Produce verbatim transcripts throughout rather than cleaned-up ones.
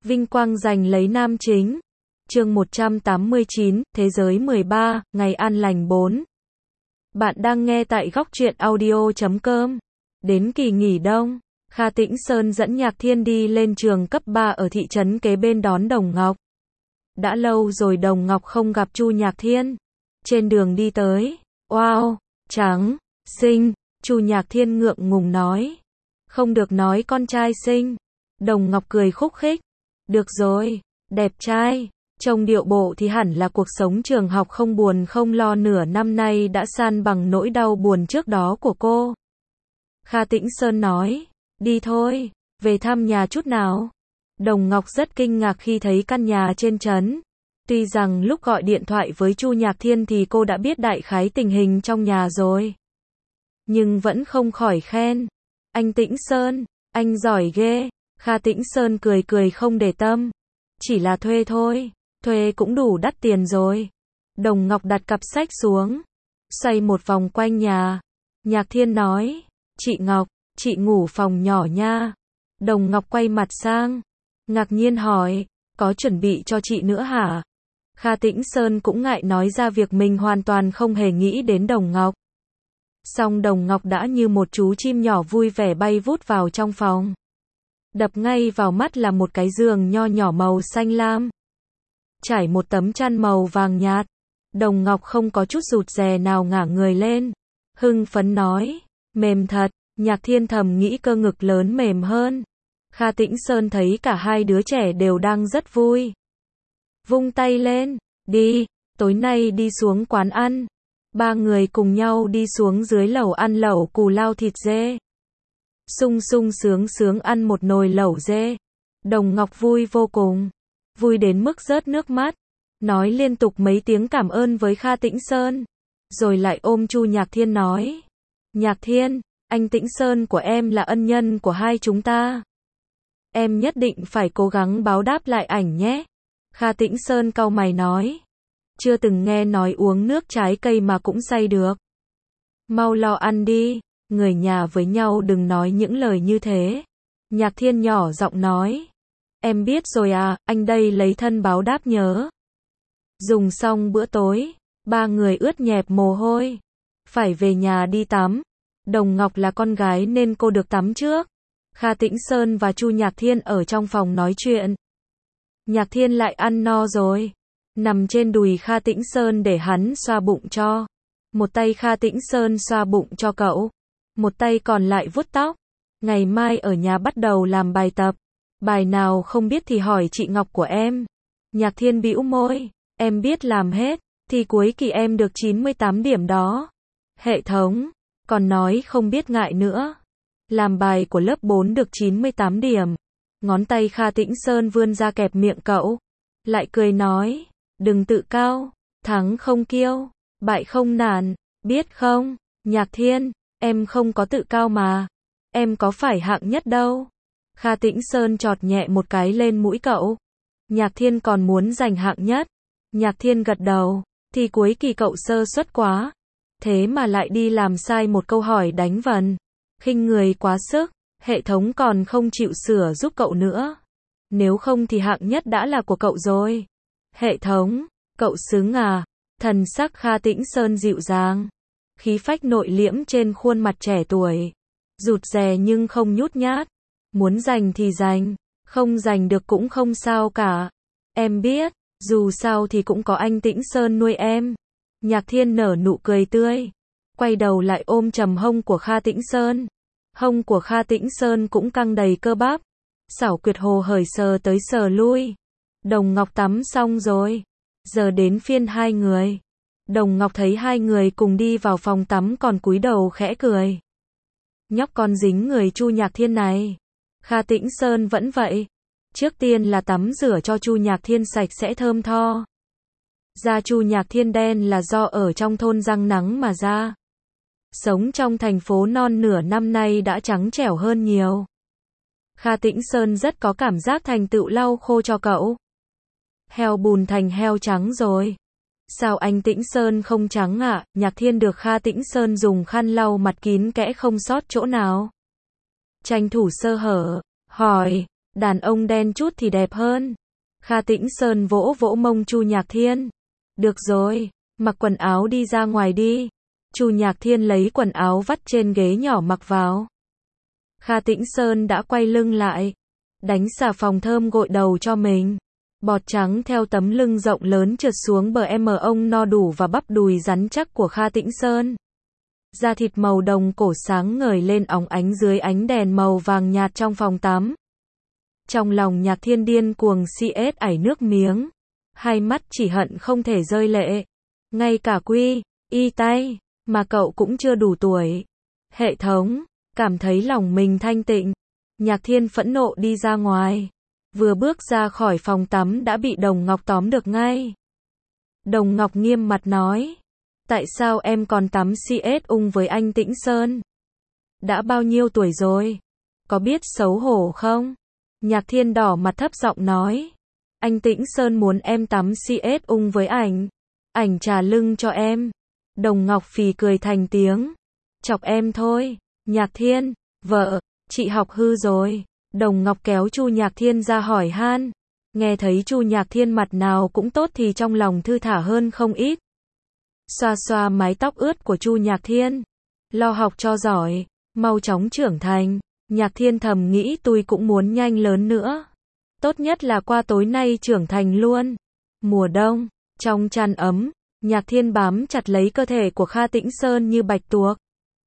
Vinh quang giành lấy nam chính. Chương một trăm tám mươi chín, Thế giới mười ba, Ngày an lành bốn. Bạn đang nghe tại góc truyện audio chấm com. Đến kỳ nghỉ đông, Kha Tĩnh Sơn dẫn Nhạc Thiên đi lên trường cấp ba ở thị trấn kế bên đón Đồng Ngọc. Đã lâu rồi Đồng Ngọc không gặp Chu Nhạc Thiên. Trên đường đi tới, wow, trắng, xinh, Chu Nhạc Thiên ngượng ngùng nói. Không được nói con trai xinh. Đồng Ngọc cười khúc khích. Được rồi, đẹp trai. Trông điệu bộ thì hẳn là cuộc sống trường học không buồn không lo nửa năm nay đã san bằng nỗi đau buồn trước đó của cô. Kha Tĩnh Sơn nói, đi thôi, về thăm nhà chút nào. Đồng Ngọc rất kinh ngạc khi thấy căn nhà trên trấn. Tuy rằng lúc gọi điện thoại với Chu Nhạc Thiên thì cô đã biết đại khái tình hình trong nhà rồi. Nhưng vẫn không khỏi khen. Anh Tĩnh Sơn, anh giỏi ghê. Kha Tĩnh Sơn cười cười không để tâm. Chỉ là thuê thôi, thuê cũng đủ đắt tiền rồi. Đồng Ngọc đặt cặp sách xuống, xoay một vòng quanh nhà. Nhạc Thiên nói, chị Ngọc, chị ngủ phòng nhỏ nha. Đồng Ngọc quay mặt sang, ngạc nhiên hỏi, có chuẩn bị cho chị nữa hả? Kha Tĩnh Sơn cũng ngại nói ra việc mình hoàn toàn không hề nghĩ đến Đồng Ngọc. Song Đồng Ngọc đã như một chú chim nhỏ vui vẻ bay vút vào trong phòng. Đập ngay vào mắt là một cái giường nho nhỏ màu xanh lam. Trải một tấm chăn màu vàng nhạt. Đồng Ngọc không có chút rụt rè nào ngả người lên. Hưng phấn nói, mềm thật. Nhạc Thiên thầm nghĩ cơ ngực lớn mềm hơn. Kha Tĩnh Sơn thấy cả hai đứa trẻ đều đang rất vui. Vung tay lên, đi, tối nay đi xuống quán ăn. Ba người cùng nhau đi xuống dưới lầu ăn lẩu cù lao thịt dê. Sung sung sướng sướng ăn một nồi lẩu dê. Đồng Ngọc vui vô cùng. Vui đến mức rớt nước mắt. Nói liên tục mấy tiếng cảm ơn với Kha Tĩnh Sơn. Rồi lại ôm Chu Nhạc Thiên nói. Nhạc Thiên, anh Tĩnh Sơn của em là ân nhân của hai chúng ta. Em nhất định phải cố gắng báo đáp lại ảnh nhé. Kha Tĩnh Sơn cau mày nói. Chưa từng nghe nói uống nước trái cây mà cũng say được. Mau lo ăn đi. Người nhà với nhau đừng nói những lời như thế. Nhạc Thiên nhỏ giọng nói. Em biết rồi à, anh đây lấy thân báo đáp nhớ. Dùng xong bữa tối, ba người ướt nhẹp mồ hôi. Phải về nhà đi tắm. Đồng Ngọc là con gái nên cô được tắm trước. Kha Tĩnh Sơn và Chu Nhạc Thiên ở trong phòng nói chuyện. Nhạc Thiên lại ăn no rồi. Nằm trên đùi Kha Tĩnh Sơn để hắn xoa bụng cho. Một tay Kha Tĩnh Sơn xoa bụng cho cậu. Một tay còn lại vuốt tóc. Ngày mai ở nhà bắt đầu làm bài tập. Bài nào không biết thì hỏi chị Ngọc của em. Nhạc Thiên bĩu môi. Em biết làm hết. Thì cuối kỳ em được chín mươi tám điểm đó. Hệ thống. Còn nói không biết ngại nữa. Làm bài của lớp bốn được chín mươi tám điểm. Ngón tay Kha Tĩnh Sơn vươn ra kẹp miệng cậu. Lại cười nói. Đừng tự cao. Thắng không kiêu. Bại không nản. Biết không? Nhạc Thiên. Em không có tự cao mà. Em có phải hạng nhất đâu. Kha Tĩnh Sơn chọt nhẹ một cái lên mũi cậu. Nhạc Thiên còn muốn giành hạng nhất. Nhạc Thiên gật đầu. Thì cuối kỳ cậu sơ suất quá. Thế mà lại đi làm sai một câu hỏi đánh vần. Khinh người quá sức. Hệ thống còn không chịu sửa giúp cậu nữa. Nếu không thì hạng nhất đã là của cậu rồi. Hệ thống. Cậu xứng à. Thần sắc Kha Tĩnh Sơn dịu dàng. Khí phách nội liễm trên khuôn mặt trẻ tuổi. Rụt rè nhưng không nhút nhát. Muốn giành thì giành. Không giành được cũng không sao cả. Em biết. Dù sao thì cũng có anh Tĩnh Sơn nuôi em. Nhạc Thiên nở nụ cười tươi. Quay đầu lại ôm chầm hông của Kha Tĩnh Sơn. Hông của Kha Tĩnh Sơn cũng căng đầy cơ bắp. Xảo quyệt hồ hởi sờ tới sờ lui. Đồng Ngọc tắm xong rồi. Giờ đến phiên hai người. Đồng Ngọc thấy hai người cùng đi vào phòng tắm còn cúi đầu khẽ cười. Nhóc con dính người Chu Nhạc Thiên này. Kha Tĩnh Sơn vẫn vậy. Trước tiên là tắm rửa cho Chu Nhạc Thiên sạch sẽ thơm tho. Da Chu Nhạc Thiên đen là do ở trong thôn răng nắng mà ra. Sống trong thành phố non nửa năm nay đã trắng trẻo hơn nhiều. Kha Tĩnh Sơn rất có cảm giác thành tựu lau khô cho cậu. Heo bùn thành heo trắng rồi. Sao anh Tĩnh Sơn không trắng ạ? À? Nhạc Thiên được Kha Tĩnh Sơn dùng khăn lau mặt kín kẽ không sót chỗ nào. Tranh thủ sơ hở, hỏi, Đàn ông đen chút thì đẹp hơn. Kha Tĩnh Sơn vỗ vỗ mông Chu Nhạc Thiên. Được rồi, mặc quần áo đi ra ngoài đi. Chu Nhạc Thiên lấy quần áo vắt trên ghế nhỏ mặc vào. Kha Tĩnh Sơn đã quay lưng lại, đánh xà phòng thơm gội đầu cho mình. Bọt trắng theo tấm lưng rộng lớn trượt xuống bờ em ông no đủ và bắp đùi rắn chắc của Kha Tĩnh Sơn. Da thịt màu đồng cổ sáng ngời lên óng ánh dưới ánh đèn màu vàng nhạt trong phòng tắm. Trong lòng Nhạc Thiên điên cuồng xê ét ảy nước miếng, hai mắt chỉ hận không thể rơi lệ. Ngay cả quy, y tay, mà cậu cũng chưa đủ tuổi. Hệ thống, cảm thấy lòng mình thanh tịnh. Nhạc Thiên phẫn nộ đi ra ngoài. Vừa bước ra khỏi phòng tắm đã bị Đồng Ngọc tóm được ngay. Đồng Ngọc nghiêm mặt nói. Tại sao em còn tắm xê ét ung với anh Tĩnh Sơn? Đã bao nhiêu tuổi rồi? Có biết xấu hổ không? Nhạc Thiên đỏ mặt thấp giọng nói. Anh Tĩnh Sơn muốn em tắm xê ét ung với ảnh. Ảnh trà lưng cho em. Đồng Ngọc phì cười thành tiếng. Chọc em thôi. Nhạc Thiên, vợ, chị học hư rồi. Đồng Ngọc kéo Chu Nhạc Thiên ra hỏi han. Nghe thấy Chu Nhạc Thiên mặt nào cũng tốt thì trong lòng thư thả hơn không ít. Xoa xoa mái tóc ướt của Chu Nhạc Thiên. Lo học cho giỏi, mau chóng trưởng thành. Nhạc Thiên thầm nghĩ tôi cũng muốn nhanh lớn nữa. Tốt nhất là qua tối nay trưởng thành luôn. Mùa đông, trong chăn ấm, Nhạc Thiên bám chặt lấy cơ thể của Kha Tĩnh Sơn như bạch tuộc.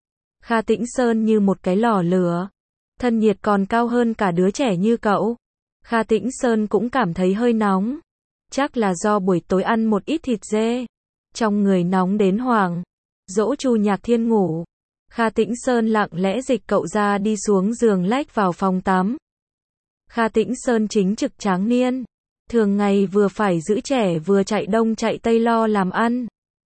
Kha Tĩnh Sơn như một cái lò lửa. Thân nhiệt còn cao hơn cả đứa trẻ như cậu. Kha Tĩnh Sơn cũng cảm thấy hơi nóng. Chắc là do buổi tối ăn một ít thịt dê. Trong người nóng đến hoảng. Dỗ Chu Nhạc Thiên ngủ. Kha Tĩnh Sơn lặng lẽ dịch cậu ra đi xuống giường lách vào phòng tắm. Kha Tĩnh Sơn chính trực tráng niên. Thường ngày vừa phải giữ trẻ vừa chạy đông chạy tây lo làm ăn.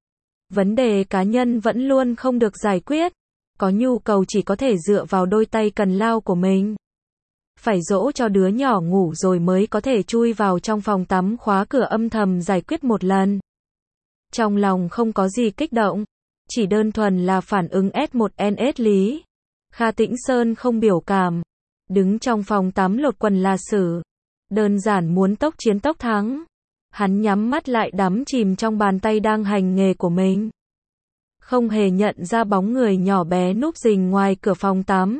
Vấn đề cá nhân vẫn luôn không được giải quyết. Có nhu cầu chỉ có thể dựa vào đôi tay cần lao của mình. Phải dỗ cho đứa nhỏ ngủ rồi mới có thể chui vào trong phòng tắm khóa cửa âm thầm giải quyết một lần. Trong lòng không có gì kích động. Chỉ đơn thuần là phản ứng S một N S lý. Kha Tĩnh Sơn không biểu cảm. Đứng trong phòng tắm lột quần là xử. Đơn giản muốn tốc chiến tốc thắng. Hắn nhắm mắt lại đắm chìm trong bàn tay đang hành nghề của mình. Không hề nhận ra bóng người nhỏ bé núp rình ngoài cửa phòng tắm.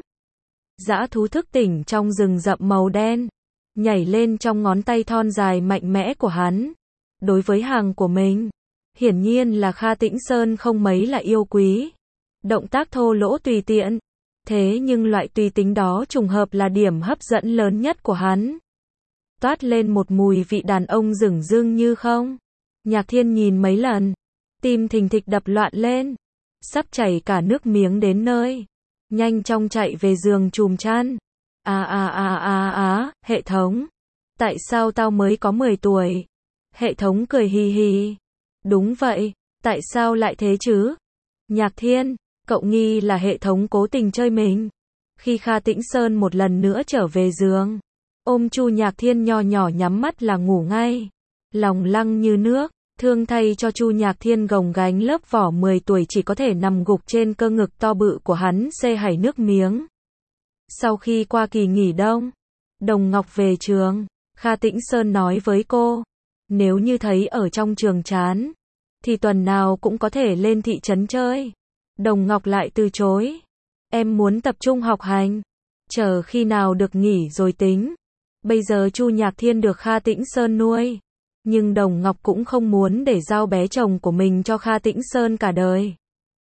Dã thú thức tỉnh trong rừng rậm màu đen. Nhảy lên trong ngón tay thon dài mạnh mẽ của hắn. Đối với hàng của mình. Hiển nhiên là Kha Tĩnh Sơn không mấy là yêu quý. Động tác thô lỗ tùy tiện. Thế nhưng loại tùy tính đó trùng hợp là điểm hấp dẫn lớn nhất của hắn. Toát lên một mùi vị đàn ông dửng dưng như không. Nhạc Thiên nhìn mấy lần. Tim thình thịch đập loạn lên. Sắp chảy cả nước miếng đến nơi. Nhanh chóng chạy về giường chùm chăn. À à à à à, hệ thống. Tại sao tao mới có mười tuổi? Hệ thống cười hì hì. Đúng vậy, tại sao lại thế chứ? Nhạc Thiên, cậu nghi là hệ thống cố tình chơi mình. Khi Kha Tĩnh Sơn một lần nữa trở về giường, ôm Chu Nhạc Thiên nho nhỏ nhắm mắt là ngủ ngay. Lòng lăng như nước, thương thay cho Chu Nhạc Thiên gồng gánh lớp vỏ mười tuổi chỉ có thể nằm gục trên cơ ngực to bự của hắn xê hảy nước miếng. Sau khi qua kỳ nghỉ đông, Đồng Ngọc về trường, Kha Tĩnh Sơn nói với cô. Nếu như thấy ở trong trường chán, thì tuần nào cũng có thể lên thị trấn chơi. Đồng Ngọc lại từ chối. Em muốn tập trung học hành. Chờ khi nào được nghỉ rồi tính. Bây giờ Chu Nhạc Thiên được Kha Tĩnh Sơn nuôi. Nhưng Đồng Ngọc cũng không muốn để giao bé chồng của mình cho Kha Tĩnh Sơn cả đời.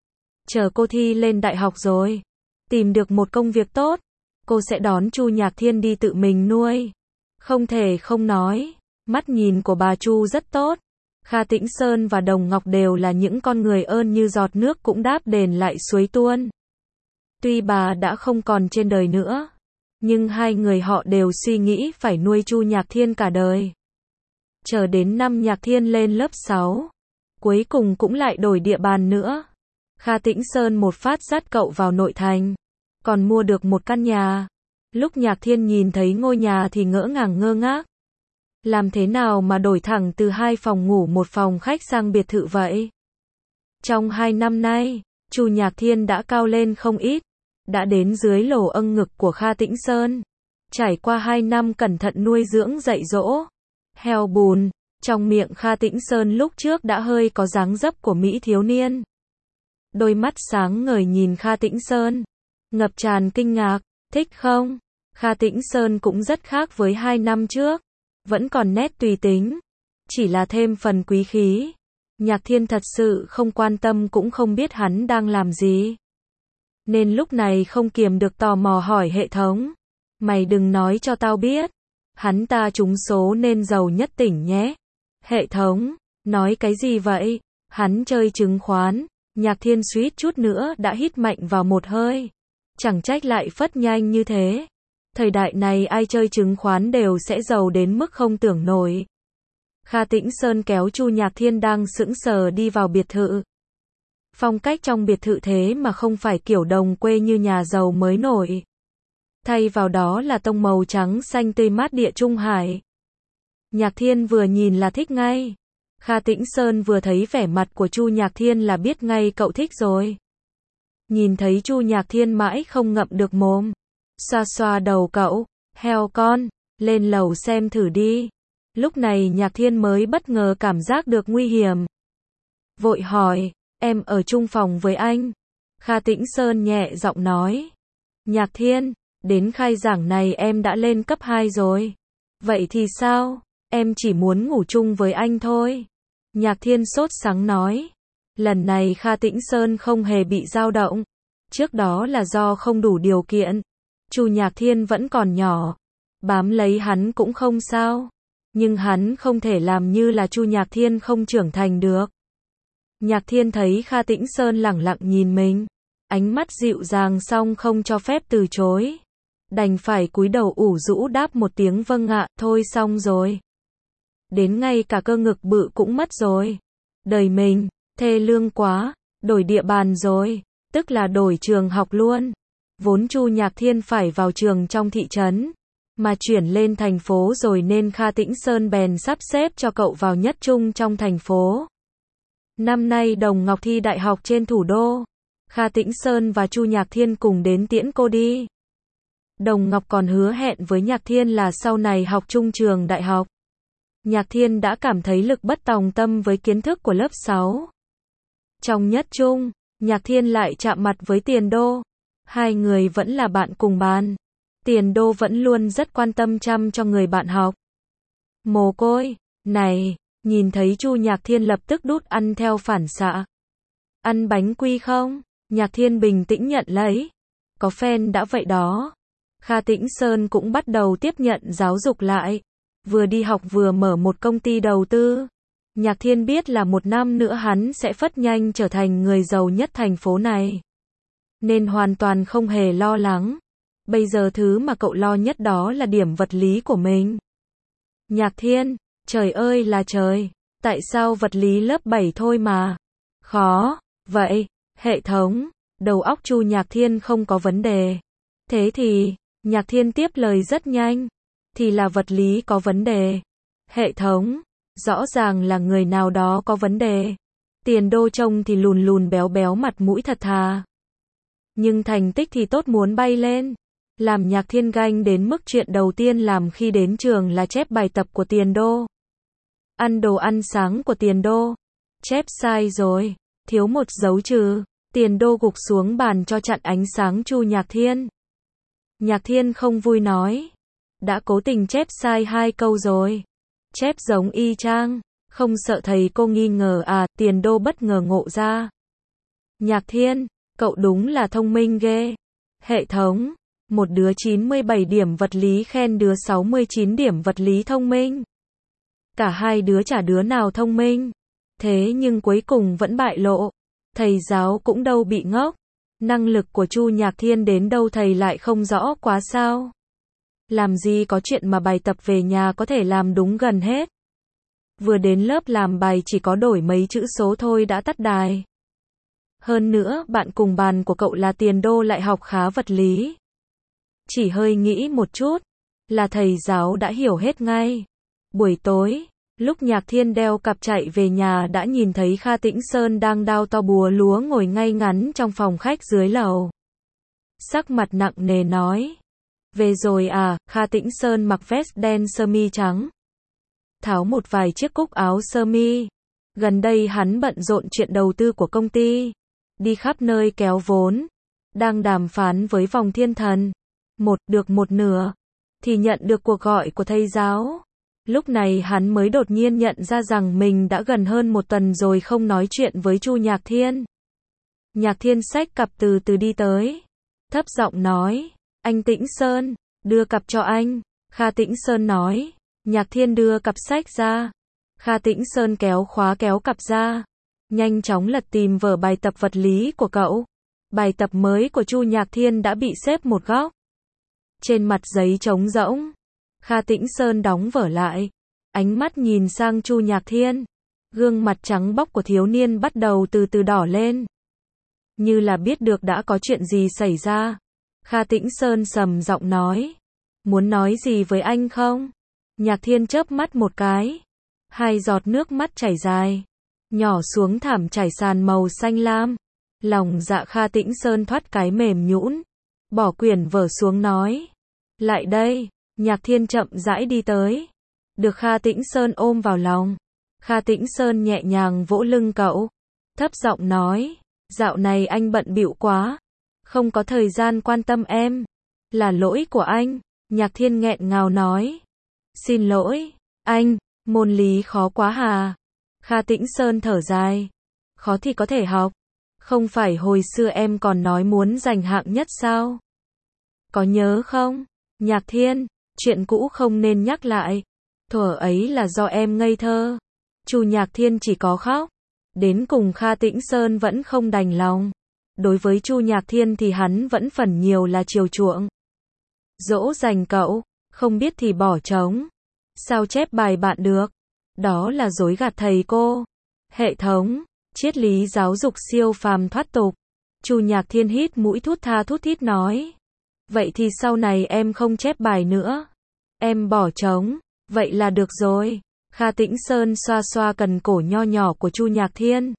Chờ cô thi lên đại học rồi. Tìm được một công việc tốt. Cô sẽ đón Chu Nhạc Thiên đi tự mình nuôi. Không thể không nói. Mắt nhìn của bà Chu rất tốt. Kha Tĩnh Sơn và Đồng Ngọc đều là những con người ơn như giọt nước cũng đáp đền lại suối tuôn. Tuy bà đã không còn trên đời nữa, nhưng hai người họ đều suy nghĩ phải nuôi Chu Nhạc Thiên cả đời. Chờ đến năm Nhạc Thiên lên lớp sáu, cuối cùng cũng lại đổi địa bàn nữa. Kha Tĩnh Sơn một phát dắt cậu vào nội thành, còn mua được một căn nhà. Lúc Nhạc Thiên nhìn thấy ngôi nhà thì ngỡ ngàng ngơ ngác. Làm thế nào mà đổi thẳng từ hai phòng ngủ một phòng khách sang biệt thự vậy? Trong hai năm nay, Chu Nhạc Thiên đã cao lên không ít, đã đến dưới lỗ âng ngực của Kha Tĩnh Sơn. Trải qua hai năm cẩn thận nuôi dưỡng dạy dỗ, heo bùn, trong miệng Kha Tĩnh Sơn lúc trước đã hơi có dáng dấp của Mỹ thiếu niên. Đôi mắt sáng ngời nhìn Kha Tĩnh Sơn, ngập tràn kinh ngạc, thích không? Kha Tĩnh Sơn cũng rất khác với hai năm trước, vẫn còn nét tùy tính, chỉ là thêm phần quý khí. Nhạc Thiên thật sự không quan tâm cũng không biết hắn đang làm gì. Nên lúc này không kiềm được tò mò hỏi hệ thống. Mày đừng nói cho tao biết. Hắn ta trúng số nên giàu nhất tỉnh nhé. Hệ thống, nói cái gì vậy? Hắn chơi chứng khoán. Nhạc Thiên suýt chút nữa đã hít mạnh vào một hơi. Chẳng trách lại phất nhanh như thế. Thời đại này ai chơi chứng khoán đều sẽ giàu đến mức không tưởng nổi. Kha Tĩnh Sơn kéo Chu Nhạc Thiên đang sững sờ đi vào biệt thự. Phong cách trong biệt thự thế mà không phải kiểu đồng quê như nhà giàu mới nổi. Thay vào đó là tông màu trắng xanh tươi mát địa Trung Hải. Nhạc Thiên vừa nhìn là thích ngay. Kha Tĩnh Sơn vừa thấy vẻ mặt của Chu Nhạc Thiên là biết ngay cậu thích rồi. Nhìn thấy Chu Nhạc Thiên mãi không ngậm được mồm. Xoa xoa đầu cậu, heo con, lên lầu xem thử đi. Lúc này Nhạc Thiên mới bất ngờ cảm giác được nguy hiểm. Vội hỏi, em ở chung phòng với anh. Kha Tĩnh Sơn nhẹ giọng nói. Nhạc Thiên, đến khai giảng này em đã lên cấp hai rồi. Vậy thì sao? Em chỉ muốn ngủ chung với anh thôi. Nhạc Thiên sốt sắng nói. Lần này Kha Tĩnh Sơn không hề bị dao động. Trước đó là do không đủ điều kiện. Chu Nhạc Thiên vẫn còn nhỏ. Bám lấy hắn cũng không sao. Nhưng hắn không thể làm như là Chu Nhạc Thiên không trưởng thành được. Nhạc Thiên thấy Kha Tĩnh Sơn lẳng lặng nhìn mình. Ánh mắt dịu dàng song không cho phép từ chối. Đành phải cúi đầu ủ rũ đáp một tiếng vâng ạ, thôi xong rồi. Đến ngay cả cơ ngực bự cũng mất rồi. Đời mình, thê lương quá, đổi địa bàn rồi, tức là đổi trường học luôn. Vốn Chu Nhạc Thiên phải vào trường trong thị trấn, mà chuyển lên thành phố rồi nên Kha Tĩnh Sơn bèn sắp xếp cho cậu vào nhất trung trong thành phố. Năm nay Đồng Ngọc thi đại học trên thủ đô. Kha Tĩnh Sơn và Chu Nhạc Thiên cùng đến tiễn cô đi. Đồng Ngọc còn hứa hẹn với Nhạc Thiên là sau này học chung trường đại học. Nhạc Thiên đã cảm thấy lực bất tòng tâm với kiến thức của lớp sáu. Trong nhất trung, Nhạc Thiên lại chạm mặt với Tiền Đô. Hai người vẫn là bạn cùng bàn. Tiền Đô vẫn luôn rất quan tâm chăm cho người bạn học. Mồ côi, này, nhìn thấy Chu Nhạc Thiên lập tức đút ăn theo phản xạ. Ăn bánh quy không? Nhạc Thiên bình tĩnh nhận lấy. Có fan đã vậy đó. Kha Tĩnh Sơn cũng bắt đầu tiếp nhận giáo dục lại. Vừa đi học vừa mở một công ty đầu tư. Nhạc Thiên biết là một năm nữa hắn sẽ phất nhanh trở thành người giàu nhất thành phố này. Nên hoàn toàn không hề lo lắng. Bây giờ thứ mà cậu lo nhất đó là điểm vật lý của mình. Nhạc Thiên, trời ơi là trời, tại sao vật lý lớp bảy thôi mà khó vậy? Hệ thống, đầu óc Chu Nhạc Thiên không có vấn đề. Thế thì, Nhạc Thiên tiếp lời rất nhanh, thì là vật lý có vấn đề. Hệ thống, rõ ràng là người nào đó có vấn đề. Tiền Đô trông thì lùn lùn béo béo mặt mũi thật thà. Nhưng thành tích thì tốt muốn bay lên. Làm Nhạc Thiên ganh đến mức chuyện đầu tiên làm khi đến trường là chép bài tập của Tiền Đô. Ăn đồ ăn sáng của Tiền Đô. Chép sai rồi, thiếu một dấu trừ. Tiền Đô gục xuống bàn cho chặn ánh sáng Chu Nhạc Thiên. Nhạc Thiên không vui nói. Đã cố tình chép sai hai câu rồi. Chép giống y chang. Không sợ thầy cô nghi ngờ à? Tiền Đô bất ngờ ngộ ra. Nhạc Thiên, cậu đúng là thông minh ghê. Hệ thống, một đứa chín mươi bảy điểm vật lý khen đứa sáu mươi chín điểm vật lý thông minh. Cả hai đứa chả đứa nào thông minh. Thế nhưng cuối cùng vẫn bại lộ. Thầy giáo cũng đâu bị ngốc. Năng lực của Chu Nhạc Thiên đến đâu thầy lại không rõ quá sao? Làm gì có chuyện mà bài tập về nhà có thể làm đúng gần hết. Vừa đến lớp làm bài chỉ có đổi mấy chữ số thôi đã tắt đài. Hơn nữa, bạn cùng bàn của cậu là Tiền Đô lại học khá vật lý. Chỉ hơi nghĩ một chút, là thầy giáo đã hiểu hết ngay. Buổi tối, lúc Nhạc Thiên đeo cặp chạy về nhà đã nhìn thấy Kha Tĩnh Sơn đang đao to búa lúa ngồi ngay ngắn trong phòng khách dưới lầu. Sắc mặt nặng nề nói. Về rồi à, Kha Tĩnh Sơn mặc vest đen sơ mi trắng. Tháo một vài chiếc cúc áo sơ mi. Gần đây hắn bận rộn chuyện đầu tư của công ty. Đi khắp nơi kéo vốn. Đang đàm phán với vòng thiên thần. Một, được một nửa. Thì nhận được cuộc gọi của thầy giáo. Lúc này hắn mới đột nhiên nhận ra rằng mình đã gần hơn một tuần rồi không nói chuyện với Chu Nhạc Thiên. Nhạc Thiên xách cặp từ từ đi tới. Thấp giọng nói, anh Tĩnh Sơn, đưa cặp cho anh. Kha Tĩnh Sơn nói. Nhạc Thiên đưa cặp sách ra. Kha Tĩnh Sơn kéo khóa kéo cặp ra. Nhanh chóng lật tìm vở bài tập vật lý của cậu. Bài tập mới của Chu Nhạc Thiên đã bị xếp một góc. Trên mặt giấy trống rỗng. Kha Tĩnh Sơn đóng vở lại. Ánh mắt nhìn sang Chu Nhạc Thiên. Gương mặt trắng bóc của thiếu niên bắt đầu từ từ đỏ lên. Như là biết được đã có chuyện gì xảy ra. Kha Tĩnh Sơn sầm giọng nói. Muốn nói gì với anh không? Nhạc Thiên chớp mắt một cái. Hai giọt nước mắt chảy dài. Nhỏ xuống thảm trải sàn màu xanh lam. Lòng dạ Kha Tĩnh Sơn thoát cái mềm nhũn. Bỏ quyển vở xuống nói. Lại đây. Nhạc Thiên chậm rãi đi tới. Được Kha Tĩnh Sơn ôm vào lòng. Kha Tĩnh Sơn nhẹ nhàng vỗ lưng cậu. Thấp giọng nói. Dạo này anh bận bịu quá. Không có thời gian quan tâm em. Là lỗi của anh. Nhạc Thiên nghẹn ngào nói. Xin lỗi. Anh, môn lý khó quá hà. Kha Tĩnh Sơn thở dài. Khó thì có thể học. Không phải hồi xưa em còn nói muốn giành hạng nhất sao? Có nhớ không? Nhạc Thiên, chuyện cũ không nên nhắc lại. Thuở ấy là do em ngây thơ. Chu Nhạc Thiên chỉ có khóc. Đến cùng Kha Tĩnh Sơn vẫn không đành lòng. Đối với Chu Nhạc Thiên thì hắn vẫn phần nhiều là chiều chuộng. Dỗ dành cậu, không biết thì bỏ trống. Sao chép bài bạn được? Đó là dối gạt thầy cô. Hệ thống, triết lý giáo dục siêu phàm thoát tục. Chu Nhạc Thiên hít mũi thút tha thút thít nói. Vậy thì sau này em không chép bài nữa. Em bỏ trống, vậy là được rồi. Kha Tĩnh Sơn xoa xoa cần cổ nho nhỏ của Chu Nhạc Thiên.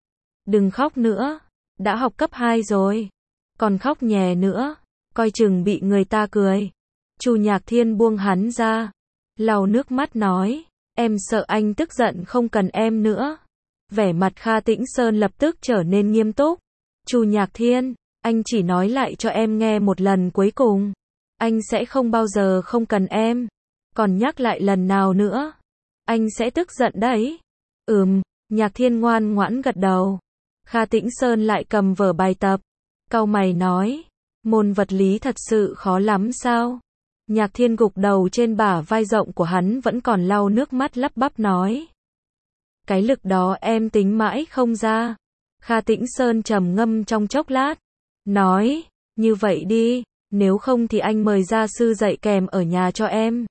Đừng khóc nữa, đã học cấp hai rồi. Còn khóc nhè nữa, coi chừng bị người ta cười. Chu Nhạc Thiên buông hắn ra. Lau nước mắt nói. Em sợ anh tức giận không cần em nữa. Vẻ mặt Kha Tĩnh Sơn lập tức trở nên nghiêm túc. Chu Nhạc Thiên, anh chỉ nói lại cho em nghe một lần cuối cùng. Anh sẽ không bao giờ không cần em. Còn nhắc lại lần nào nữa, anh sẽ tức giận đấy. Ừm, Nhạc Thiên ngoan ngoãn gật đầu. Kha Tĩnh Sơn lại cầm vở bài tập. Cau mày nói. Môn vật lý thật sự khó lắm sao? Nhạc Thiên gục đầu trên bả vai rộng của hắn vẫn còn lau nước mắt lắp bắp nói. Cái lực đó em tính mãi không ra. Kha Tĩnh Sơn trầm ngâm trong chốc lát. Nói, như vậy đi, nếu không thì anh mời gia sư dạy kèm ở nhà cho em.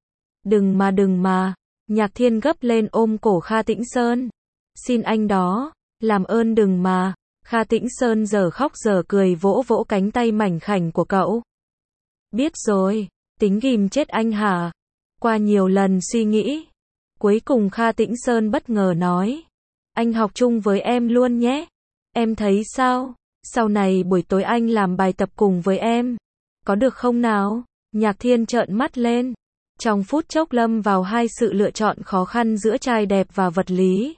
Đừng mà đừng mà. Nhạc Thiên gấp lên ôm cổ Kha Tĩnh Sơn. Xin anh đó, làm ơn đừng mà. Kha Tĩnh Sơn giờ khóc giờ cười vỗ vỗ cánh tay mảnh khảnh của cậu. Biết rồi, tính ghim chết anh hả? Qua nhiều lần suy nghĩ, cuối cùng Kha Tĩnh Sơn bất ngờ nói. Anh học chung với em luôn nhé. Em thấy sao? Sau này buổi tối anh làm bài tập cùng với em. Có được không nào? Nhạc Thiên trợn mắt lên. Trong phút chốc lâm vào hai sự lựa chọn khó khăn giữa trai đẹp và vật lý.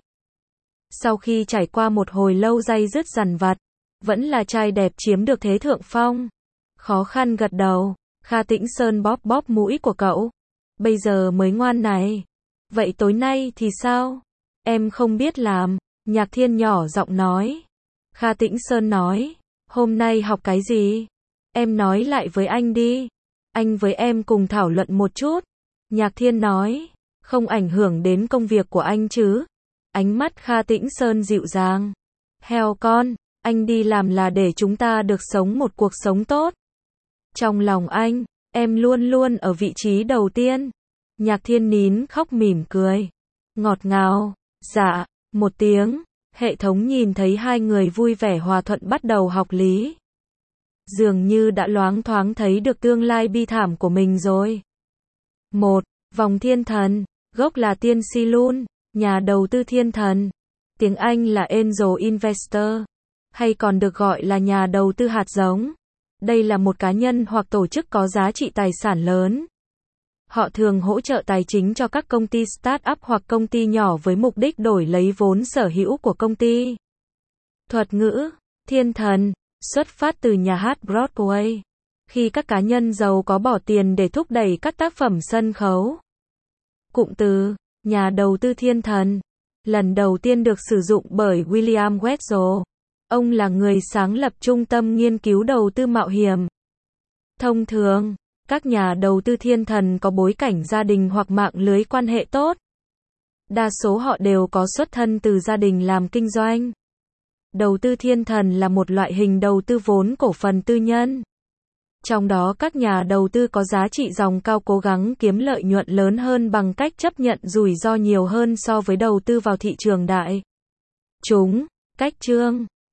Sau khi trải qua một hồi lâu day dứt dằn vặt, vẫn là trai đẹp chiếm được thế thượng phong. Khó khăn gật đầu, Kha Tĩnh Sơn bóp bóp mũi của cậu. Bây giờ mới ngoan này. Vậy tối nay thì sao? Em không biết làm. Nhạc Thiên nhỏ giọng nói. Kha Tĩnh Sơn nói. Hôm nay học cái gì? Em nói lại với anh đi. Anh với em cùng thảo luận một chút. Nhạc Thiên nói. Không ảnh hưởng đến công việc của anh chứ? Ánh mắt Kha Tĩnh Sơn dịu dàng. Heo con, anh đi làm là để chúng ta được sống một cuộc sống tốt. Trong lòng anh, em luôn luôn ở vị trí đầu tiên. Nhạc Thiên nín khóc mỉm cười. Ngọt ngào. Dạ, một tiếng. Hệ thống nhìn thấy hai người vui vẻ hòa thuận bắt đầu học lý. Dường như đã loáng thoáng thấy được tương lai bi thảm của mình rồi. Một, vòng thiên thần, gốc là tiên Silun, nhà đầu tư thiên thần. Tiếng Anh là Angel Investor, hay còn được gọi là nhà đầu tư hạt giống. Đây là một cá nhân hoặc tổ chức có giá trị tài sản lớn. Họ thường hỗ trợ tài chính cho các công ty start-up hoặc công ty nhỏ với mục đích đổi lấy vốn sở hữu của công ty. Thuật ngữ, thiên thần, xuất phát từ nhà hát Broadway. Khi các cá nhân giàu có bỏ tiền để thúc đẩy các tác phẩm sân khấu. Cụm từ, nhà đầu tư thiên thần, lần đầu tiên được sử dụng bởi William Wetzel. Ông là người sáng lập Trung tâm Nghiên cứu Đầu tư Mạo hiểm. Thông thường, các nhà đầu tư thiên thần có bối cảnh gia đình hoặc mạng lưới quan hệ tốt. Đa số họ đều có xuất thân từ gia đình làm kinh doanh. Đầu tư thiên thần là một loại hình đầu tư vốn cổ phần tư nhân. Trong đó các nhà đầu tư có giá trị dòng cao cố gắng kiếm lợi nhuận lớn hơn bằng cách chấp nhận rủi ro nhiều hơn so với đầu tư vào thị trường đại chúng. Cách chương